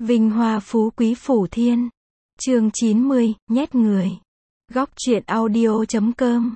Vinh hoa phú quý phủ thiên. Chương 90, nhét người. Góc truyện audio.com.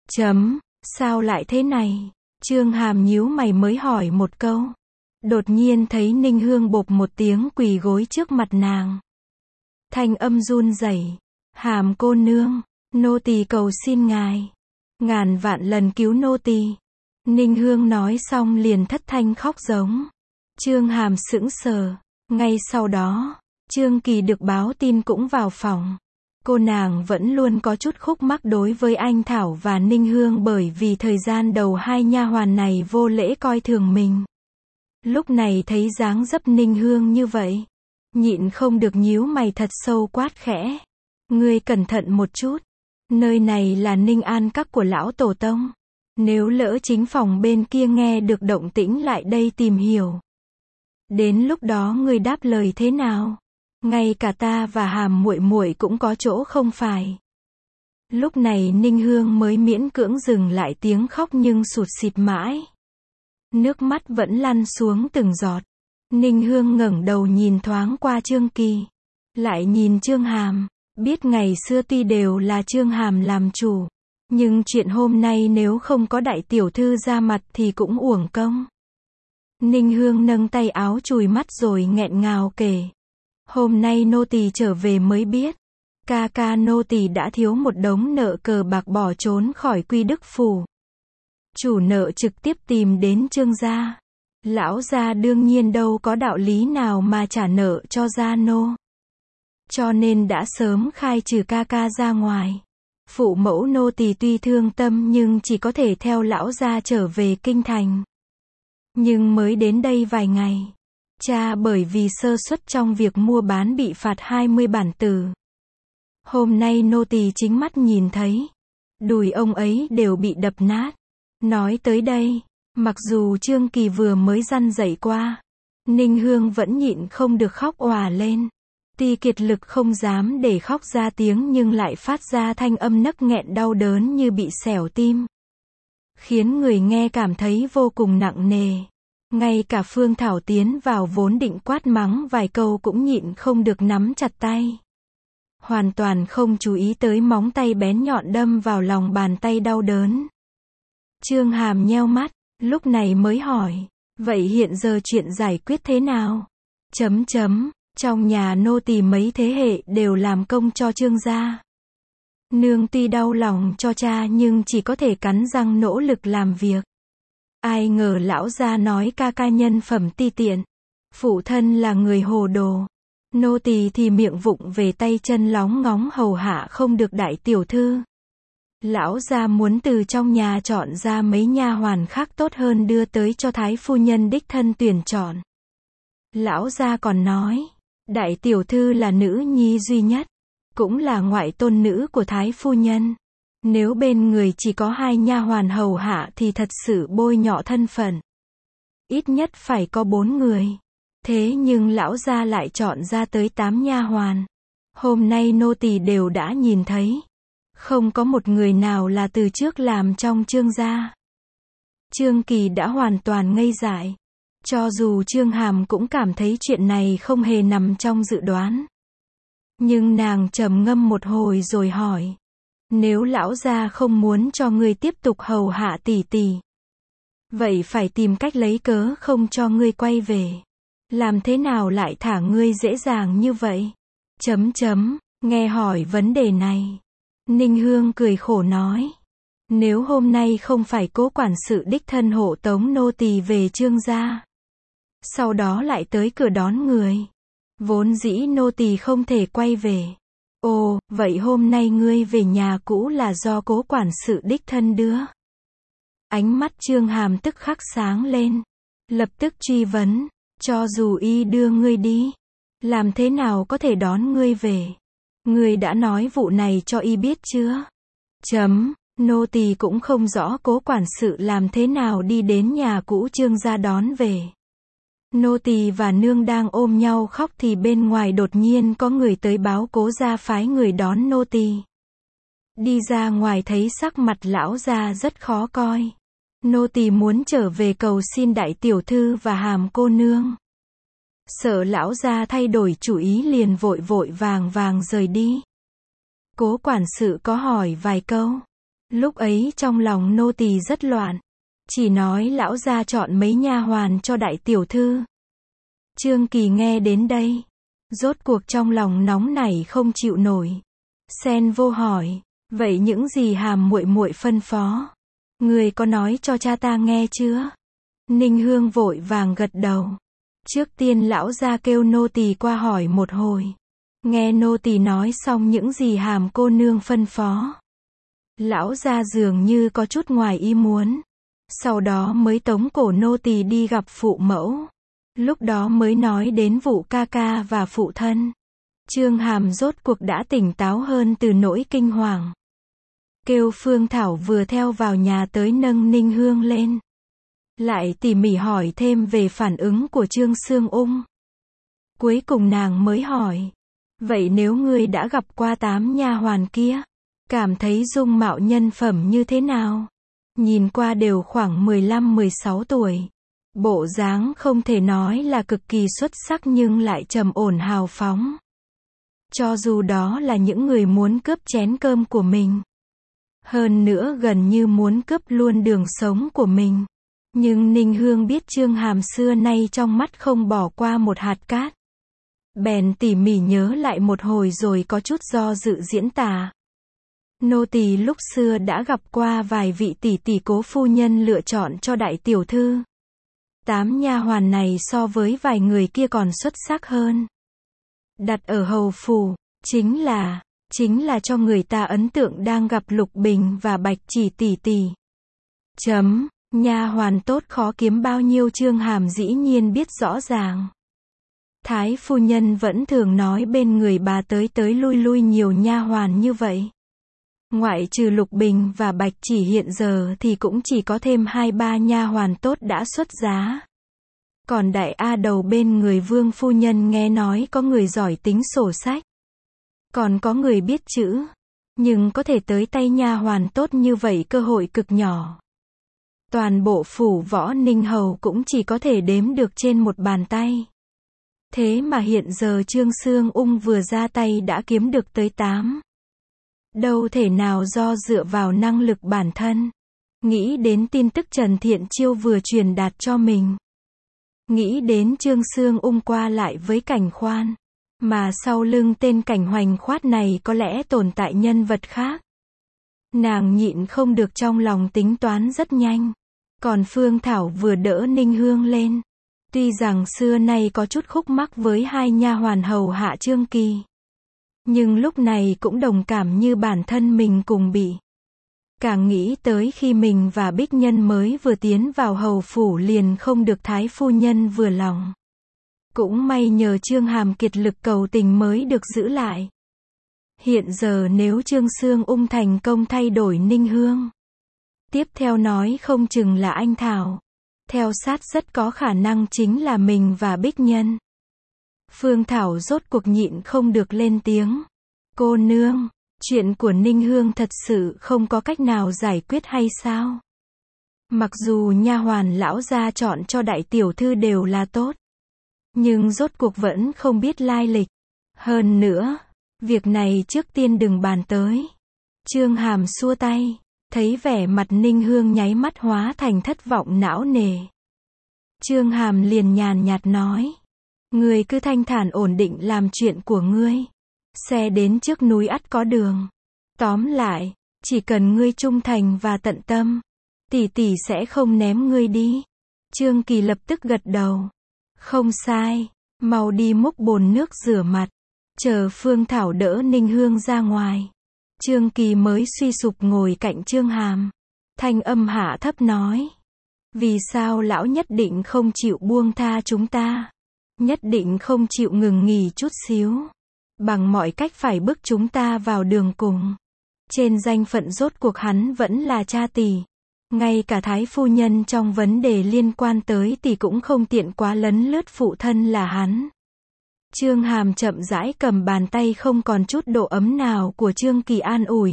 Sao lại thế này? Chương Hàm nhíu mày mới hỏi một câu. Đột nhiên thấy Ninh Hương bộp một tiếng quỳ gối trước mặt nàng. Thanh âm run rẩy. Hàm cô nương, nô tỳ cầu xin ngài. Ngàn vạn lần cứu nô tỳ. Ninh Hương nói xong liền thất thanh khóc giống. Chương Hàm sững sờ. Ngay sau đó, Trương Kỳ được báo tin cũng vào phòng. Cô nàng vẫn luôn có chút khúc mắc đối với anh Thảo và Ninh Hương bởi vì thời gian đầu hai nha hoàn này vô lễ coi thường mình. Lúc này thấy dáng dấp Ninh Hương như vậy, nhịn không được nhíu mày thật sâu quát khẽ. Ngươi cẩn thận một chút. Nơi này là Ninh An các của lão tổ tông. Nếu lỡ chính phòng bên kia nghe được động tĩnh lại đây tìm hiểu. Đến lúc đó ngươi đáp lời thế nào? Ngay cả ta và Hàm muội muội cũng có chỗ không phải. Lúc này Ninh Hương mới miễn cưỡng dừng lại tiếng khóc nhưng sụt sịt mãi. Nước mắt vẫn lăn xuống từng giọt. Ninh Hương ngẩng đầu nhìn thoáng qua Trương Kỳ. Lại nhìn Trương Hàm. Biết ngày xưa tuy đều là Trương Hàm làm chủ. Nhưng chuyện hôm nay nếu không có đại tiểu thư ra mặt thì cũng uổng công. Ninh Hương nâng tay áo chùi mắt rồi nghẹn ngào kể. Hôm nay nô tỳ trở về mới biết. Ca nô tỳ đã thiếu một đống nợ cờ bạc bỏ trốn khỏi Quy Đức Phủ. Chủ nợ trực tiếp tìm đến Trương gia. Lão gia đương nhiên đâu có đạo lý nào mà trả nợ cho gia nô. Cho nên đã sớm khai trừ ca ra ngoài. Phụ mẫu nô tỳ tuy thương tâm nhưng chỉ có thể theo lão gia trở về kinh thành. Nhưng mới đến đây vài ngày, cha bởi vì sơ suất trong việc mua bán bị phạt 20 bản tử. Hôm nay nô tỳ chính mắt nhìn thấy, đùi ông ấy đều bị đập nát. Nói tới đây, mặc dù Trương Kỳ vừa mới răn dạy qua, Ninh Hương vẫn nhịn không được khóc òa lên. Tuy kiệt lực không dám để khóc ra tiếng nhưng lại phát ra thanh âm nấc nghẹn đau đớn như bị xẻo tim. Khiến người nghe cảm thấy vô cùng nặng nề. Ngay cả Phương Thảo tiến vào vốn định quát mắng vài câu cũng nhịn không được nắm chặt tay. Hoàn toàn không chú ý tới móng tay bén nhọn đâm vào lòng bàn tay đau đớn. Trương Hàm nheo mắt, lúc này mới hỏi, vậy hiện giờ chuyện giải quyết thế nào? Trong nhà nô tỳ mấy thế hệ đều làm công cho Trương gia. Nương tuy đau lòng cho cha nhưng chỉ có thể cắn răng nỗ lực làm việc. Ai ngờ lão gia nói ca nhân phẩm ti tiện. Phụ thân là người hồ đồ. Nô tỳ thì miệng vụng về tay chân lóng ngóng hầu hạ không được đại tiểu thư. Lão gia muốn từ trong nhà chọn ra mấy nha hoàn khác tốt hơn đưa tới cho thái phu nhân đích thân tuyển chọn. Lão gia còn nói, đại tiểu thư là nữ nhi duy nhất, cũng là ngoại tôn nữ của thái phu nhân. Nếu bên người chỉ có 2 nha hoàn hầu hạ thì thật sự bôi nhọ thân phận. Ít nhất phải có 4 người. Thế nhưng lão gia lại chọn ra tới 8 nha hoàn. Hôm nay nô tỳ đều đã nhìn thấy. Không có một người nào là từ trước làm trong Trương gia. Trương Kỳ đã hoàn toàn ngây dại. Cho dù Trương Hàm cũng cảm thấy chuyện này không hề nằm trong dự đoán. Nhưng nàng trầm ngâm một hồi rồi hỏi. Nếu lão gia không muốn cho ngươi tiếp tục hầu hạ tỷ tỷ, vậy phải tìm cách lấy cớ không cho ngươi quay về. Làm thế nào lại thả ngươi dễ dàng như vậy? Nghe hỏi vấn đề này, Ninh Hương cười khổ nói. Nếu hôm nay không phải Cố quản sự đích thân hộ tống nô tỳ về Trương gia, sau đó lại tới cửa đón người, vốn dĩ nô tỳ không thể quay về. Ồ, vậy hôm nay ngươi về nhà cũ là do Cố quản sự đích thân đưa? Ánh mắt Trương Hàm tức khắc sáng lên. Lập tức truy vấn, cho dù y đưa ngươi đi, làm thế nào có thể đón ngươi về? Ngươi đã nói vụ này cho y biết chưa? Nô tỳ cũng không rõ Cố quản sự làm thế nào đi đến nhà cũ Trương gia đón về. Nô tỳ và nương đang ôm nhau khóc thì bên ngoài đột nhiên có người tới báo Cố gia phái người đón nô tỳ. Đi ra ngoài thấy sắc mặt lão gia rất khó coi. Nô tỳ muốn trở về cầu xin đại tiểu thư và Hàm cô nương. Sợ lão gia thay đổi chủ ý liền vội vội vàng vàng rời đi. Cố quản sự có hỏi vài câu. Lúc ấy trong lòng nô tỳ rất loạn. Chỉ nói lão gia chọn mấy nha hoàn cho đại tiểu thư. Trương Kỳ nghe đến đây. Rốt cuộc trong lòng nóng nảy không chịu nổi. Xen vô hỏi. Vậy những gì Hàm muội muội phân phó? Người có nói cho cha ta nghe chưa? Ninh Hương vội vàng gật đầu. Trước tiên lão gia kêu nô tỳ qua hỏi một hồi. Nghe nô tỳ nói xong những gì Hàm cô nương phân phó. Lão gia dường như có chút ngoài ý muốn. Sau đó mới tống cổ nô tỳ đi gặp phụ mẫu. Lúc đó mới nói đến vụ ca ca và phụ thân. Trương Hàm rốt cuộc đã tỉnh táo hơn từ nỗi kinh hoàng. Kêu Phương Thảo vừa theo vào nhà tới nâng Ninh Hương lên. Lại tỉ mỉ hỏi thêm về phản ứng của Trương Sương Ung. Cuối cùng nàng mới hỏi. Vậy nếu ngươi đã gặp qua 8 nha hoàn kia, cảm thấy dung mạo nhân phẩm như thế nào? Nhìn qua đều khoảng 15-16 tuổi. Bộ dáng không thể nói là cực kỳ xuất sắc nhưng lại trầm ổn hào phóng. Cho dù đó là những người muốn cướp chén cơm của mình. Hơn nữa gần như muốn cướp luôn đường sống của mình. Nhưng Ninh Hương biết Trương Hàm xưa nay trong mắt không bỏ qua một hạt cát. Bèn tỉ mỉ nhớ lại một hồi rồi có chút do dự diễn tả. Nô tỳ lúc xưa đã gặp qua vài vị tỷ tỷ cố phu nhân lựa chọn cho đại tiểu thư. 8 nha hoàn này so với vài người kia còn xuất sắc hơn. Đặt ở hầu phủ, chính là cho người ta ấn tượng đang gặp Lục Bình và Bạch Chỉ tỷ tỷ. Nha hoàn tốt khó kiếm bao nhiêu Trương Hàm dĩ nhiên biết rõ ràng. Thái phu nhân vẫn thường nói bên người bà tới tới lui lui nhiều nha hoàn như vậy. Ngoại trừ Lục Bình và Bạch Chỉ hiện giờ thì cũng chỉ có thêm 2-3 nha hoàn tốt đã xuất giá. Còn đại A Đầu bên người Vương phu nhân nghe nói có người giỏi tính sổ sách. Còn có người biết chữ. Nhưng có thể tới tay nha hoàn tốt như vậy cơ hội cực nhỏ. Toàn bộ phủ Võ Ninh Hầu cũng chỉ có thể đếm được trên một bàn tay. Thế mà hiện giờ Trương Sương Ung vừa ra tay đã kiếm được tới 8. Đâu thể nào do dựa vào năng lực bản thân. Nghĩ đến tin tức Trần Thiện Chiêu vừa truyền đạt cho mình. Nghĩ đến Trương Sương Ung qua lại với Cảnh Khoan. Mà sau lưng tên Cảnh Hoành Khoát này có lẽ tồn tại nhân vật khác. Nàng nhịn không được trong lòng tính toán rất nhanh. Còn Phương Thảo vừa đỡ Ninh Hương lên. Tuy rằng xưa nay có chút khúc mắc với 2 nha hoàn hầu hạ Trương Kỳ. Nhưng lúc này cũng đồng cảm như bản thân mình cùng bị. Càng nghĩ tới khi mình và Bích Nhân mới vừa tiến vào hầu phủ liền không được thái phu nhân vừa lòng. Cũng may nhờ Trương Hàm kiệt lực cầu tình mới được giữ lại. Hiện giờ nếu Trương Sương Ung thành công thay đổi Ninh Hương. Tiếp theo nói không chừng là anh Thảo. Theo sát rất có khả năng chính là mình và Bích Nhân. Phương Thảo rốt cuộc nhịn không được lên tiếng. Cô nương, chuyện của Ninh Hương thật sự không có cách nào giải quyết hay sao? Mặc dù nha hoàn lão gia chọn cho đại tiểu thư đều là tốt. Nhưng rốt cuộc vẫn không biết lai lịch. Hơn nữa, việc này trước tiên đừng bàn tới. Trương Hàm xua tay. Thấy vẻ mặt Ninh Hương nháy mắt hóa thành thất vọng não nề. Trương Hàm liền nhàn nhạt nói. Ngươi cứ thanh thản ổn định làm chuyện của ngươi. Xe đến trước núi ắt có đường. Tóm lại, chỉ cần ngươi trung thành và tận tâm, tỷ tỷ sẽ không ném ngươi đi. Trương Kỳ lập tức gật đầu. Không sai, mau đi múc bồn nước rửa mặt. Chờ Phương Thảo đỡ Ninh Hương ra ngoài. Trương Kỳ mới suy sụp ngồi cạnh Trương Hàm. Thanh âm hạ thấp nói. Vì sao lão nhất định không chịu buông tha chúng ta? Nhất định không chịu ngừng nghỉ chút xíu. Bằng mọi cách phải bức chúng ta vào đường cùng. Trên danh phận rốt cuộc hắn vẫn là cha tỷ. Ngay cả thái phu nhân trong vấn đề liên quan tới tỷ cũng không tiện quá lấn lướt phụ thân là hắn. Trương Hàm chậm rãi cầm bàn tay không còn chút độ ấm nào của Trương Kỳ an ủi.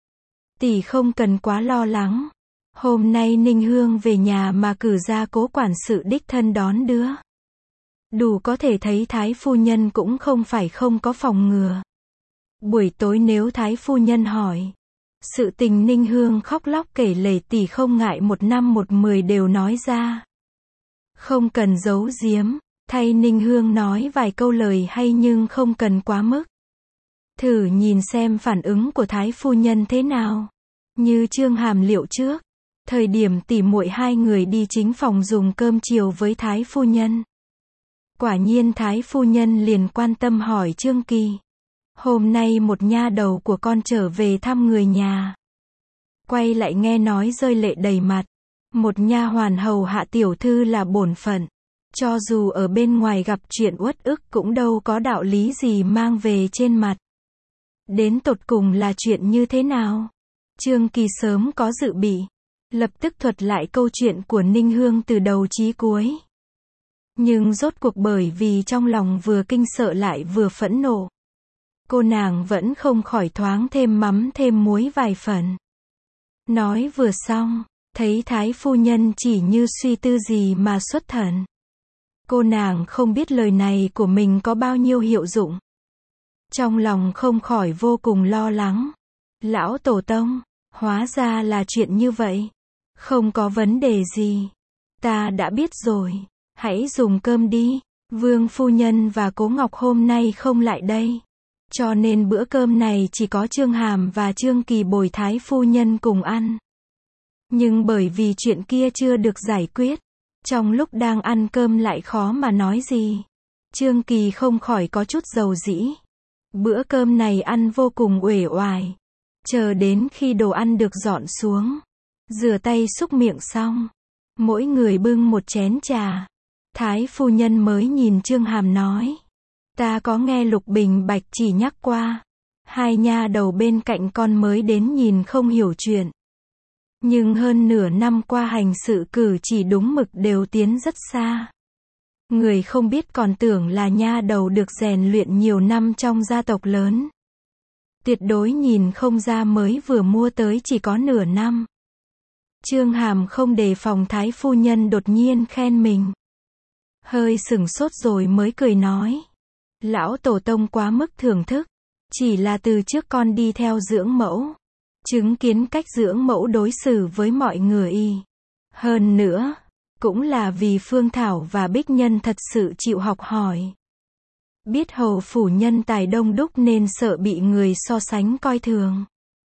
Tỷ không cần quá lo lắng. Hôm nay Ninh Hương về nhà mà cử ra cố quản sự đích thân đón đưa. Đủ có thể thấy Thái phu nhân cũng không phải không có phòng ngừa. Buổi tối nếu Thái phu nhân hỏi, sự tình Ninh Hương khóc lóc kể lể tỉ không ngại 1 năm 1 10 đều nói ra. Không cần giấu giếm, thay Ninh Hương nói vài câu lời hay nhưng không cần quá mức. Thử nhìn xem phản ứng của Thái phu nhân thế nào. Như Trương Hàm liệu trước, thời điểm tỉ muội hai người đi chính phòng dùng cơm chiều với Thái phu nhân. Quả nhiên Thái phu nhân liền quan tâm hỏi Trương Kỳ. Hôm nay một nha đầu của con trở về thăm người nhà. Quay lại nghe nói rơi lệ đầy mặt. Một nha hoàn hầu hạ tiểu thư là bổn phận. Cho dù ở bên ngoài gặp chuyện uất ức cũng đâu có đạo lý gì mang về trên mặt. Đến tột cùng là chuyện như thế nào? Trương Kỳ sớm có dự bị. Lập tức thuật lại câu chuyện của Ninh Hương từ đầu chí cuối. Nhưng rốt cuộc bởi vì trong lòng vừa kinh sợ lại vừa phẫn nộ. Cô nàng vẫn không khỏi thoáng thêm mắm thêm muối vài phần. Nói vừa xong, thấy Thái phu nhân chỉ như suy tư gì mà xuất thần. Cô nàng không biết lời này của mình có bao nhiêu hiệu dụng. Trong lòng không khỏi vô cùng lo lắng. Lão tổ tông, hóa ra là chuyện như vậy. Không có vấn đề gì. Ta đã biết rồi. Hãy dùng cơm đi. Vương phu nhân và Cố Ngọc hôm nay không lại đây. Cho nên bữa cơm này chỉ có Trương Hàm và Trương Kỳ bồi Thái phu nhân cùng ăn. Nhưng bởi vì chuyện kia chưa được giải quyết, trong lúc đang ăn cơm lại khó mà nói gì. Trương Kỳ không khỏi có chút dầu dĩ. Bữa cơm này ăn vô cùng uể oải. Chờ đến khi đồ ăn được dọn xuống, rửa tay xúc miệng xong, mỗi người bưng một chén trà. Thái phu nhân mới nhìn Trương Hàm nói. Ta có nghe Lục Bình Bạch chỉ nhắc qua. Hai nha đầu bên cạnh con mới đến nhìn không hiểu chuyện. Nhưng hơn nửa năm qua hành sự cử chỉ đúng mực đều tiến rất xa. Người không biết còn tưởng là nha đầu được rèn luyện nhiều năm trong gia tộc lớn. Tuyệt đối nhìn không ra mới vừa mua tới chỉ có nửa năm. Trương Hàm không đề phòng Thái phu nhân đột nhiên khen mình. Hơi sửng sốt rồi mới cười nói. Lão tổ tông quá mức thưởng thức. Chỉ là từ trước con đi theo dưỡng mẫu. Chứng kiến cách dưỡng mẫu đối xử với mọi người y. Hơn nữa, cũng là vì Phương Thảo và Bích Nhân thật sự chịu học hỏi. Biết hầu phủ nhân tài đông đúc nên sợ bị người so sánh coi thường.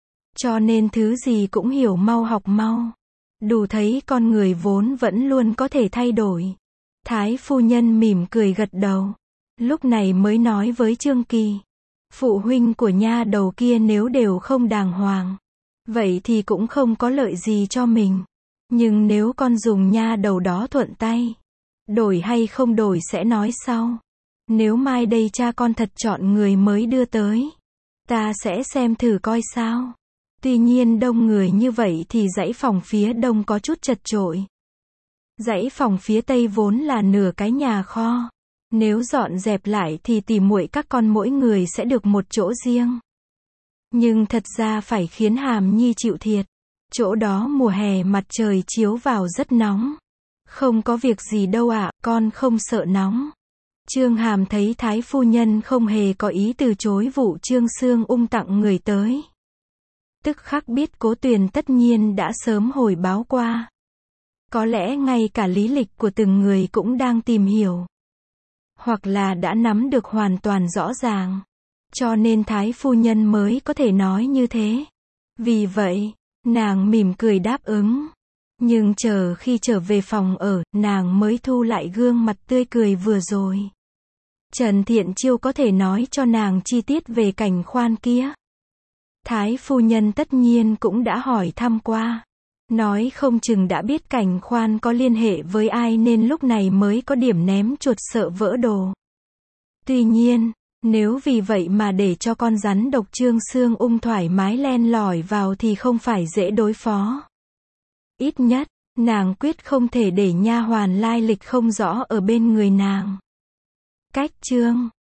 Cho nên thứ gì cũng hiểu mau học mau. Đủ thấy con người vốn vẫn luôn có thể thay đổi. Thái phu nhân mỉm cười gật đầu. Lúc này mới nói với Trương Kỳ. Phụ huynh của nha đầu kia nếu đều không đàng hoàng, vậy thì cũng không có lợi gì cho mình. Nhưng nếu con dùng nha đầu đó thuận tay, đổi hay không đổi sẽ nói sau. Nếu mai đây cha con thật chọn người mới đưa tới, ta sẽ xem thử coi sao. Tuy nhiên đông người như vậy thì dãy phòng phía đông có chút chật chội. Dãy phòng phía tây vốn là nửa cái nhà kho. Nếu dọn dẹp lại thì tỉ muội các con mỗi người sẽ được một chỗ riêng. Nhưng thật ra phải khiến Hàm Nhi chịu thiệt. Chỗ đó mùa hè mặt trời chiếu vào rất nóng. Không có việc gì đâu ạ, con không sợ nóng. Trương Hàm thấy Thái phu nhân không hề có ý từ chối vụ Trương Sương Ung tặng người tới. Tức khắc biết Cố Tuyền tất nhiên đã sớm hồi báo qua. Có lẽ ngay cả lý lịch của từng người cũng đang tìm hiểu. Hoặc là đã nắm được hoàn toàn rõ ràng. Cho nên Thái phu nhân mới có thể nói như thế. Vì vậy, nàng mỉm cười đáp ứng. Nhưng chờ khi trở về phòng ở, nàng mới thu lại gương mặt tươi cười vừa rồi. Trần Thiện Chiêu có thể nói cho nàng chi tiết về cảnh khoan kia. Thái phu nhân tất nhiên cũng đã hỏi thăm qua. Nói không chừng đã biết cảnh khoan có liên hệ với ai nên lúc này mới có điểm ném chuột sợ vỡ đồ. Tuy nhiên, nếu vì vậy mà để cho con rắn độc Trương Sương Ung thoải mái len lỏi vào thì không phải dễ đối phó. Ít nhất, nàng quyết không thể để nha hoàn lai lịch không rõ ở bên người nàng. Cách chương